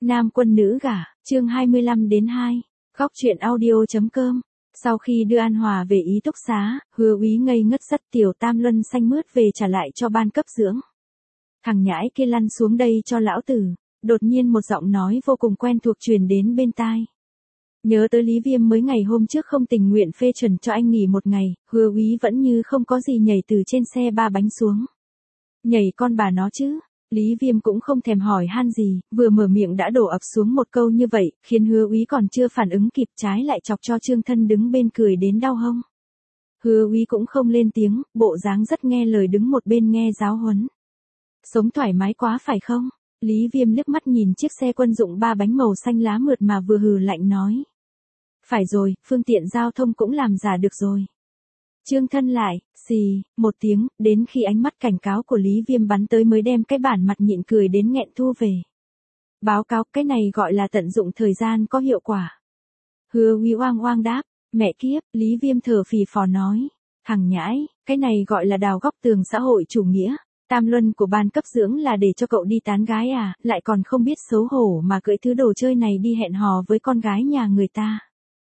Nam quân nữ gả, chương 25-2, góc truyện audio.com. Sau khi đưa An Hòa về ký túc xá, Hứa Úy ngây ngất dắt Tiểu Tam Luân xanh mướt về trả lại cho ban cấp dưỡng. Thằng nhãi kia lăn xuống đây cho lão tử. Đột nhiên một giọng nói vô cùng quen thuộc truyền đến bên tai. Nhớ tới Lý Viêm mới ngày hôm trước không tình nguyện phê chuẩn cho anh nghỉ một ngày, Hứa Úy vẫn như không có gì nhảy từ trên xe ba bánh xuống. Nhảy con bà nó chứ. Lý Viêm cũng không thèm hỏi han gì, vừa mở miệng đã đổ ập xuống một câu như vậy, khiến Hứa Úy còn chưa phản ứng kịp trái lại chọc cho Trương Thân đứng bên cười đến đau hông. Hứa Úy cũng không lên tiếng, bộ dáng rất nghe lời đứng một bên nghe giáo huấn. Sống thoải mái quá phải không? Lý Viêm liếc mắt nhìn chiếc xe quân dụng ba bánh màu xanh lá mượt mà vừa hừ lạnh nói. Phải rồi, phương tiện giao thông cũng làm giả được rồi. Trương Thân lại, xì, một tiếng, đến khi ánh mắt cảnh cáo của Lý Viêm bắn tới mới đem cái bản mặt nhịn cười đến nghẹn thu về. Báo cáo, cái này gọi là tận dụng thời gian có hiệu quả. Hứa Úy oang oang đáp, mẹ kiếp, Lý Viêm thở phì phò nói. Thằng nhãi, cái này gọi là đào góc tường xã hội chủ nghĩa. Tam luân của ban cấp dưỡng là để cho cậu đi tán gái à, lại còn không biết xấu hổ mà cưỡi thứ đồ chơi này đi hẹn hò với con gái nhà người ta.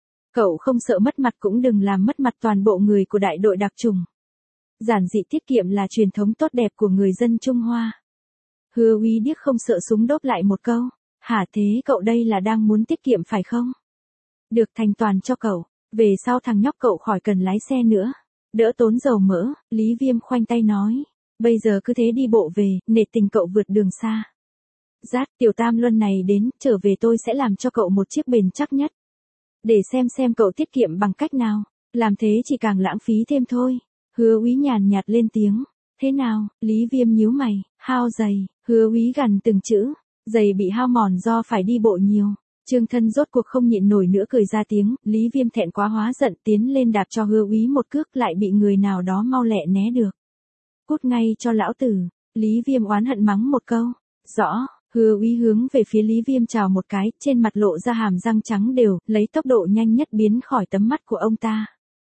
Cậu không sợ mất mặt cũng đừng làm mất mặt toàn bộ người của đại đội đặc chủng. Giản dị tiết kiệm là truyền thống tốt đẹp của người dân Trung Hoa. Hứa Úy điếc không sợ súng đốt lại một câu. Hả thế cậu đây là đang muốn tiết kiệm phải không? Được thành toàn cho cậu. Về sau thằng nhóc cậu khỏi cần lái xe nữa. Đỡ tốn dầu mỡ, Lý Viêm khoanh tay nói. Bây giờ cứ thế đi bộ về, nể tình cậu vượt đường xa. Rát, Tiểu Tam Luân này đến, trở về tôi sẽ làm cho cậu một chiếc bền chắc nhất. Để xem cậu tiết kiệm bằng cách nào, làm thế chỉ càng lãng phí thêm thôi. Hứa Úy nhàn nhạt lên tiếng. Thế nào? Lý Viêm nhíu mày, hao giày. Hứa Úy gằn từng chữ, giày bị hao mòn do phải đi bộ nhiều. Trương Thân rốt cuộc không nhịn nổi nữa cười ra tiếng, Lý Viêm thẹn quá hóa giận tiến lên đạp cho Hứa Úy một cước lại bị người nào đó mau lẹ né được. Cút ngay cho lão tử. Lý Viêm oán hận mắng một câu. Rõ. Hứa Úy hướng về phía Lý Viêm chào một cái, trên mặt lộ ra hàm răng trắng đều, lấy tốc độ nhanh nhất biến khỏi tấm mắt của ông ta.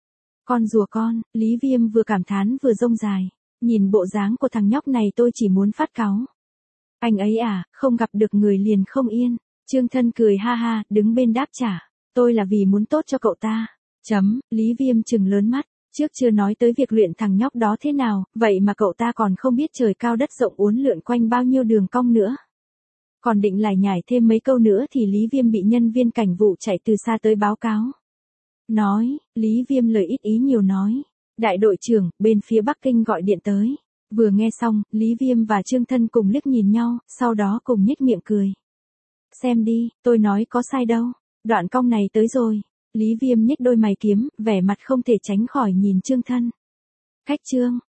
Con rùa con, Lý Viêm vừa cảm thán vừa rông dài. Nhìn bộ dáng của thằng nhóc này tôi chỉ muốn phát cáu. Anh ấy à, không gặp được người liền không yên. Trương Thân cười ha ha, đứng bên đáp trả. Tôi là vì muốn tốt cho cậu ta. Lý Viêm trừng lớn mắt. Trước chưa nói tới việc luyện thằng nhóc đó thế nào, vậy mà cậu ta còn không biết trời cao đất rộng uốn lượn quanh bao nhiêu đường cong nữa. Còn định lải nhải thêm mấy câu nữa thì Lý Viêm bị nhân viên cảnh vụ chạy từ xa tới báo cáo. Nói, Lý Viêm lời ít ý nhiều nói. Đại đội trưởng, bên phía Bắc Kinh gọi điện tới. Vừa nghe xong, Lý Viêm và Trương Thân cùng liếc nhìn nhau, sau đó cùng nhếch miệng cười. Xem đi, tôi nói có sai đâu. Đoạn cong này tới rồi. Lý Viêm nhếch đôi mày kiếm, vẻ mặt không thể tránh khỏi nhìn Trương Thân. Khách Trương,